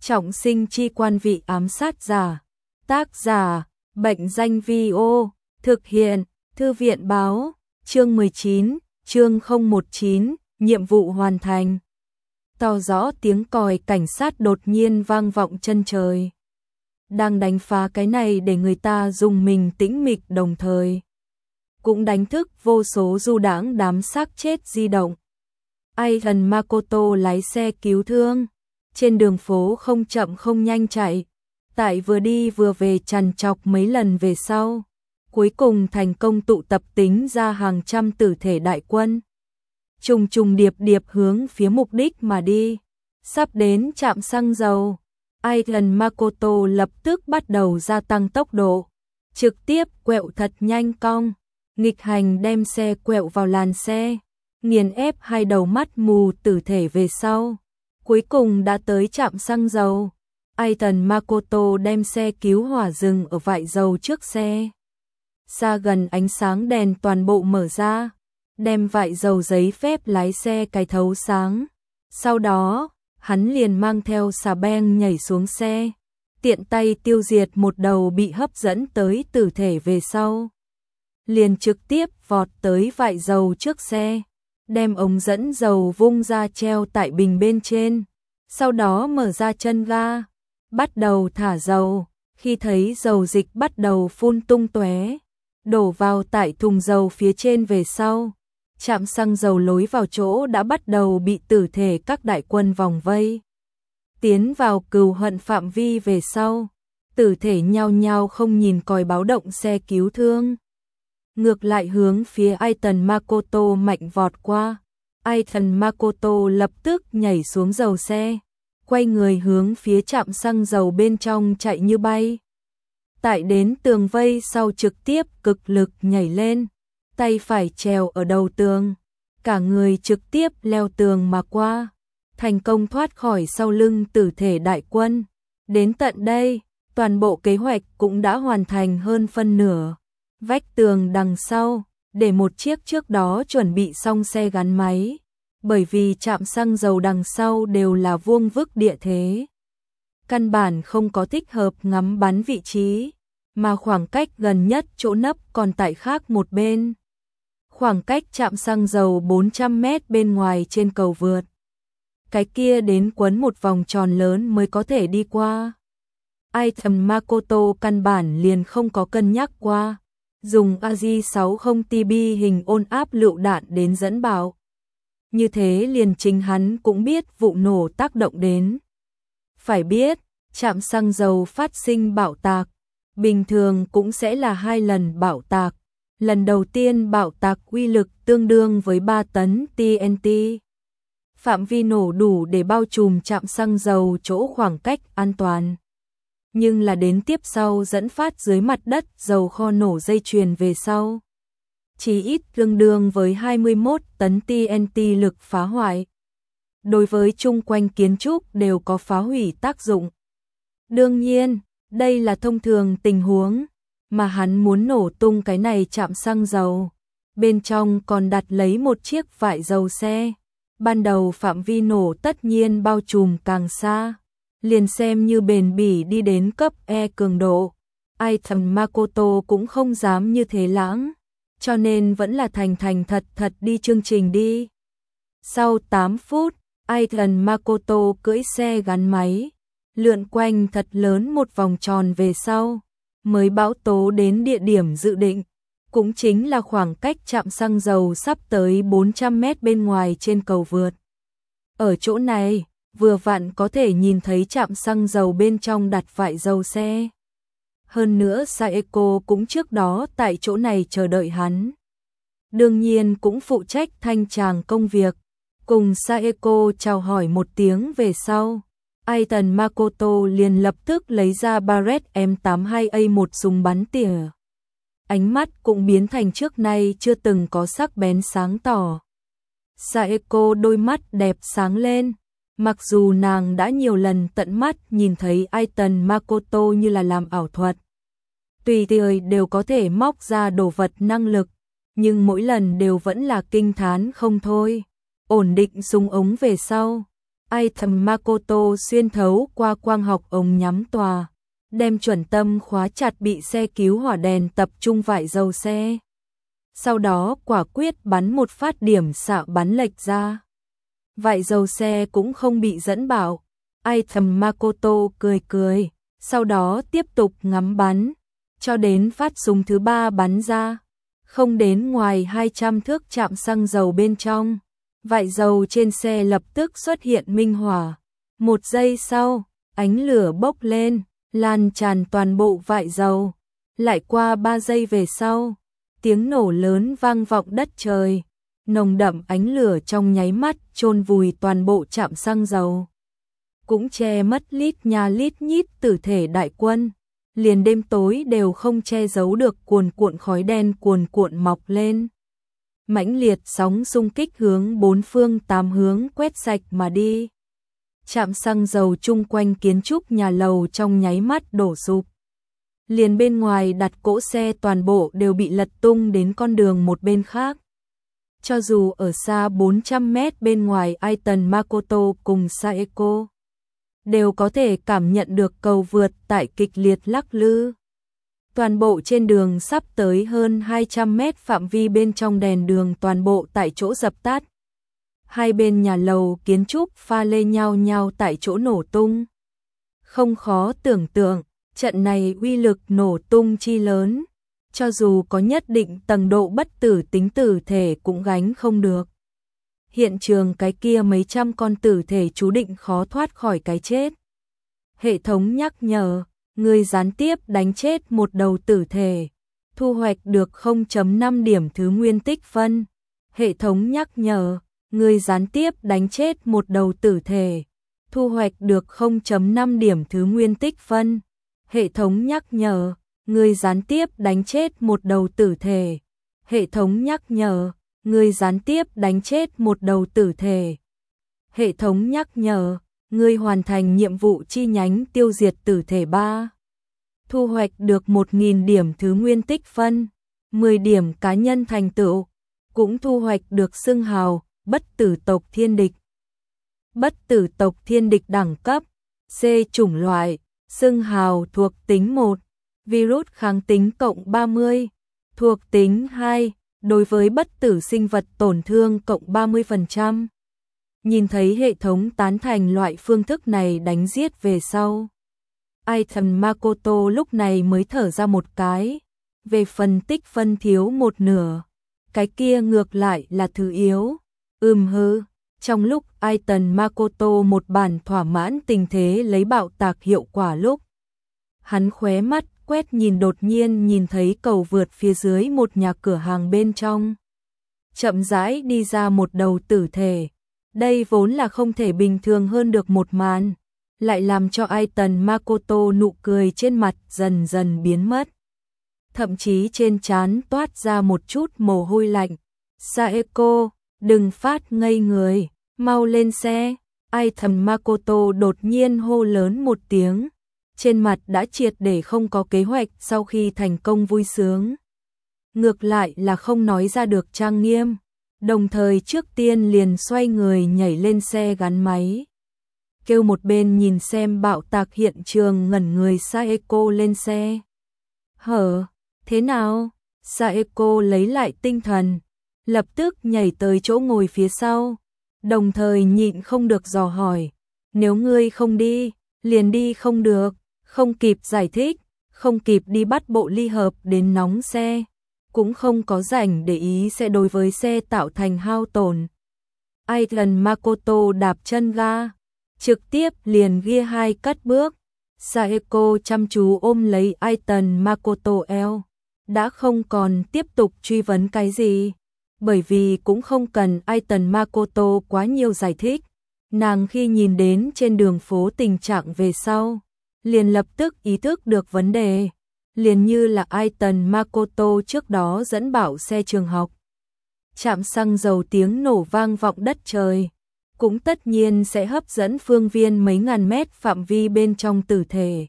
Trọng sinh chi quan vị ám sát giả. Tác giả, Bệnh danh Vi-ô. Thực hiện, Thư viện báo. Chương 19, chương 019, nhiệm vụ hoàn thành. To rõ tiếng còi cảnh sát đột nhiên vang vọng chân trời. Đang đánh phá cái này để người ta dùng mình tĩnh mịch, đồng thời cũng đánh thức vô số du đãng đám xác chết di động. Aidan Makoto lái xe cứu thương, trên đường phố không chậm không nhanh chạy, tại vừa đi vừa về trằn trọc mấy lần về sau, cuối cùng thành công tụ tập tính ra hàng trăm tử thể đại quân. Trùng trùng điệp điệp hướng phía mục đích mà đi. Sắp đến trạm xăng dầu, Aidan Makoto lập tức bắt đầu gia tăng tốc độ, trực tiếp quẹo thật nhanh cong, nghịch hành đem xe quẹo vào làn xe, nghiền ép hai đầu mắt mù tử thể về sau. Cuối cùng đã tới trạm xăng dầu. Aidan Makoto đem xe cứu hỏa dừng ở vại dầu trước xe. Xa gần ánh sáng đèn toàn bộ mở ra, đem vại dầu giấy phép lái xe cài thấu sáng. Sau đó, hắn liền mang theo xà beng nhảy xuống xe, tiện tay tiêu diệt một đầu bị hấp dẫn tới tử thể về sau. Liền trực tiếp vọt tới vại dầu trước xe, đem ống dẫn dầu vung ra treo tại bình bên trên. Sau đó mở ra chân ga, bắt đầu thả dầu. Khi thấy dầu dịch bắt đầu phun tung tóe, đổ vào tại thùng dầu phía trên về sau, trạm xăng dầu lối vào chỗ đã bắt đầu bị tử thể các đại quân vòng vây. Tiến vào cừu hận phạm vi về sau, tử thể nhao nhao không nhìn còi báo động xe cứu thương, ngược lại hướng phía Aidan Makoto mạnh vọt qua. Aidan Makoto lập tức nhảy xuống dầu xe, quay người hướng phía trạm xăng dầu bên trong chạy như bay. Tại đến tường vây sau trực tiếp cực lực nhảy lên, tay phải trèo ở đầu tường, cả người trực tiếp leo tường mà qua, thành công thoát khỏi sau lưng tử thể đại quân. Đến tận đây, toàn bộ kế hoạch cũng đã hoàn thành hơn phân nửa. Vách tường đằng sau, để một chiếc trước đó chuẩn bị xong xe gắn máy, bởi vì trạm xăng dầu đằng sau đều là vuông vức địa thế, căn bản không có thích hợp ngắm bắn vị trí, mà khoảng cách gần nhất chỗ nấp còn tại khác một bên. Khoảng cách trạm xăng dầu 400 mét bên ngoài trên cầu vượt. Cái kia đến quấn một vòng tròn lớn mới có thể đi qua. Aidan Makoto căn bản liền không có cân nhắc qua, dùng AJ-60TB hình ôn áp lựu đạn đến dẫn bạo. Như thế liền chính hắn cũng biết vụ nổ tác động đến. Phải biết, trạm xăng dầu phát sinh bạo tạc, bình thường cũng sẽ là 2 lần bạo tạc. Lần đầu tiên bạo tạc uy lực tương đương với 3 tấn TNT. Phạm vi nổ đủ để bao trùm trạm xăng dầu chỗ khoảng cách an toàn. Nhưng là đến tiếp sau dẫn phát dưới mặt đất dầu kho nổ dây chuyền về sau, chỉ ít tương đương với 21 tấn TNT lực phá hoại. Đối với chung quanh kiến trúc đều có phá hủy tác dụng. Đương nhiên, đây là thông thường tình huống, mà hắn muốn nổ tung cái này trạm xăng dầu. Bên trong còn đặt lấy một chiếc vại dầu xe. Ban đầu phạm vi nổ tất nhiên bao trùm càng xa, liền xem như bền bỉ đi đến cấp E cường độ. Aidan Makoto cũng không dám như thế lãng, cho nên vẫn là thành thật thật đi chương trình đi. Sau 8 phút, Aidan Makoto cưỡi xe gắn máy, lượn quanh thật lớn một vòng tròn về sau, mới bão tố đến địa điểm dự định, cũng chính là khoảng cách trạm xăng dầu sắp tới 400 mét bên ngoài trên cầu vượt. Ở chỗ này, vừa vặn có thể nhìn thấy trạm xăng dầu bên trong đặt vại dầu xe. Hơn nữa Saeko cũng trước đó tại chỗ này chờ đợi hắn. Đương nhiên cũng phụ trách thanh tràng công việc. Cùng Saeko chào hỏi một tiếng về sau, Aidan Makoto liền lập tức lấy ra Barrett M82A1 súng bắn tỉa. Ánh mắt cũng biến thành trước nay chưa từng có sắc bén sáng tỏ. Saeko đôi mắt đẹp sáng lên, mặc dù nàng đã nhiều lần tận mắt nhìn thấy Aidan Makoto như là làm ảo thuật, tùy thời đều có thể móc ra đồ vật năng lực, nhưng mỗi lần đều vẫn là kinh thán không thôi. Ổn định súng ống về sau, Item Makoto xuyên thấu qua quang học ống nhắm tòa, đem chuẩn tâm khóa chặt bị xe cứu hỏa đèn tập trung vại dầu xe. Sau đó quả quyết bắn một phát điểm xạ bắn lệch ra. Vại dầu xe cũng không bị dẫn bảo. Item Makoto cười cười, sau đó tiếp tục ngắm bắn, cho đến phát súng thứ 3 bắn ra. Không đến ngoài 200 thước chạm xăng dầu bên trong. Vại dầu trên xe lập tức xuất hiện minh hỏa. 1 giây sau, ánh lửa bốc lên, lan tràn toàn bộ vại dầu. Lại qua 3 giây về sau, tiếng nổ lớn vang vọng đất trời. Nồng đậm ánh lửa trong nháy mắt chôn vùi toàn bộ trạm xăng dầu. Cũng che mất lít nhà lít nhít tử thể đại quân. Liền đêm tối đều không che giấu được cuồn cuộn khói đen cuồn cuộn mọc lên. Mãnh liệt sóng xung kích hướng 4 phương 8 hướng quét sạch mà đi. Trạm xăng dầu chung quanh kiến trúc nhà lầu trong nháy mắt đổ sụp. Liền bên ngoài đặt cỗ xe toàn bộ đều bị lật tung đến con đường một bên khác. Cho dù ở xa 400 mét bên ngoài Item Makoto cùng Saeko đều có thể cảm nhận được cầu vượt tại kịch liệt lắc lư. Toàn bộ trên đường sắp tới hơn 200 mét phạm vi bên trong đèn đường toàn bộ tại chỗ dập tắt. Hai bên nhà lầu kiến trúc pha lê nhau nhau tại chỗ nổ tung. Không khó tưởng tượng, trận này uy lực nổ tung chi lớn, cho dù có nhất định tầng độ bất tử tính tử thể cũng gánh không được. Hiện trường cái kia mấy trăm con tử thể chú định khó thoát khỏi cái chết. Hệ thống nhắc nhở, người gián tiếp đánh chết một đầu tử thể, thu hoạch được 0.5 điểm thứ nguyên tích phân. Hệ thống nhắc nhở, người gián tiếp đánh chết một đầu tử thể, thu hoạch được 0.5 điểm thứ nguyên tích phân. Hệ thống nhắc nhở, người gián tiếp đánh chết một đầu tử thể. Hệ thống nhắc nhở, người gián tiếp đánh chết một đầu tử thể. Hệ thống nhắc nhở, người hoàn thành nhiệm vụ chi nhánh tiêu diệt tử thể 3. Thu hoạch được 1.000 điểm thứ nguyên tích phân, 10 điểm cá nhân thành tựu, cũng thu hoạch được xưng hào bất tử tộc thiên địch. Bất tử tộc thiên địch đẳng cấp C chủng loại, xưng hào thuộc tính 1, virus kháng tính cộng 30, thuộc tính 2, đối với bất tử sinh vật tổn thương cộng 30%. Nhìn thấy hệ thống tán thành loại phương thức này đánh giết về sau, Item Makoto lúc này mới thở ra một cái. Về phần tích phân thiếu một nửa, cái kia ngược lại là thứ yếu. Hư. Trong lúc Item Makoto một bản thỏa mãn tình thế lấy bạo tạc hiệu quả lúc, hắn khóe mắt quét nhìn đột nhiên nhìn thấy cầu vượt phía dưới một nhà cửa hàng bên trong. Chậm rãi đi ra một đầu tử thể. Đây vốn là không thể bình thường hơn được một màn, lại làm cho Item Makoto nụ cười trên mặt dần dần biến mất. Thậm chí trên trán toát ra một chút mồ hôi lạnh. Saeko, đừng phát ngây người, mau lên xe. Item Makoto đột nhiên hô lớn một tiếng. Trên mặt đã triệt để không có kế hoạch sau khi thành công vui sướng. Ngược lại là không nói ra được trang nghiêm. Đồng thời trước tiên liền xoay người nhảy lên xe gắn máy. Kêu một bên nhìn xem bạo tạc hiện trường ngẩn người Saeko lên xe. Hở, thế nào? Saeko lấy lại tinh thần, lập tức nhảy tới chỗ ngồi phía sau, đồng thời nhịn không được dò hỏi. Nếu ngươi không đi, liền đi không được, không kịp giải thích, không kịp đi bắt bộ ly hợp đến nóng xe, cũng không có rảnh để ý sẽ đối với xe tạo thành hao tổn. Item Makoto đạp chân ga, trực tiếp liền gear 2 cất bước. Saeko chăm chú ôm lấy Item Makoto eo, đã không còn tiếp tục truy vấn cái gì, bởi vì cũng không cần Item Makoto quá nhiều giải thích. Nàng khi nhìn đến trên đường phố tình trạng về sau, liền lập tức ý thức được vấn đề, liền như là Item Makoto trước đó dẫn bảo xe trường học. Trạm xăng dầu tiếng nổ vang vọng đất trời, cũng tất nhiên sẽ hấp dẫn phương viên mấy ngàn mét phạm vi bên trong tử thể.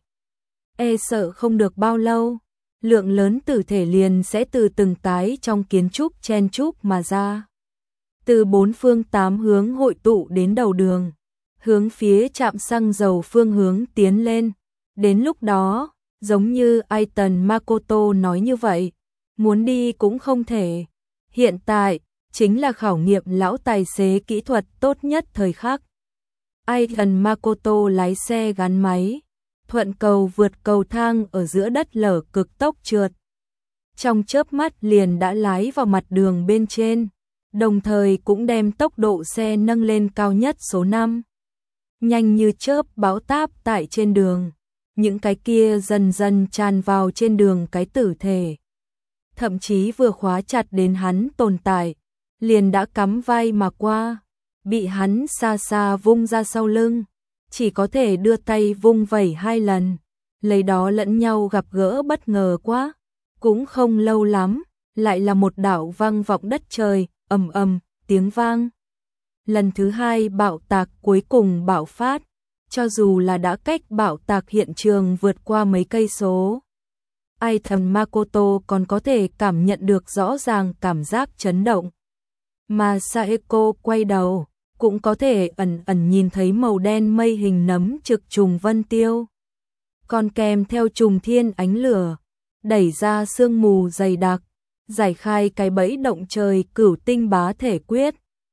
Sợ không được bao lâu, lượng lớn tử thể liền sẽ từ từng cái trong kiến trúc chen chúc mà ra. Từ 4 phương 8 hướng hội tụ đến đầu đường. hướng phía trạm xăng dầu phương hướng tiến lên. Đến lúc đó, giống như Aiton Makoto nói như vậy, muốn đi cũng không thể. Hiện tại, chính là khảo nghiệm lão tài xế kỹ thuật tốt nhất thời khắc. Aiton Makoto lái xe gắn máy, thuận cầu vượt cầu thang ở giữa đất lở cực tốc trượt. Trong chớp mắt liền đã lái vào mặt đường bên trên, đồng thời cũng đem tốc độ xe nâng lên cao nhất số 5. Nhanh như chớp bão táp tại trên đường, những cái kia dần dần tràn vào trên đường cái tử thể. Thậm chí vừa khóa chặt đến hắn tồn tại, liền đã cắm vai mà qua, bị hắn xa xa vung ra sau lưng, chỉ có thể đưa tay vung vẩy 2 lần, lấy đó lẫn nhau gặp gỡ bất ngờ quá. Cũng không lâu lắm, lại là một đạo vang vọng đất trời, ầm ầm, tiếng vang. Lần thứ 2 bạo tạc cuối cùng bạo phát, cho dù là đã cách bạo tạc hiện trường vượt qua mấy cây số. Aiton Makoto còn có thể cảm nhận được rõ ràng cảm giác chấn động. Mà Saeko quay đầu, cũng có thể ẩn ẩn nhìn thấy màu đen mây hình nấm trực trùng vân tiêu. Còn kèm theo trùng thiên ánh lửa, đẩy ra sương mù dày đặc, giải khai cái bẫy động trời cửu tinh bá thể quyết.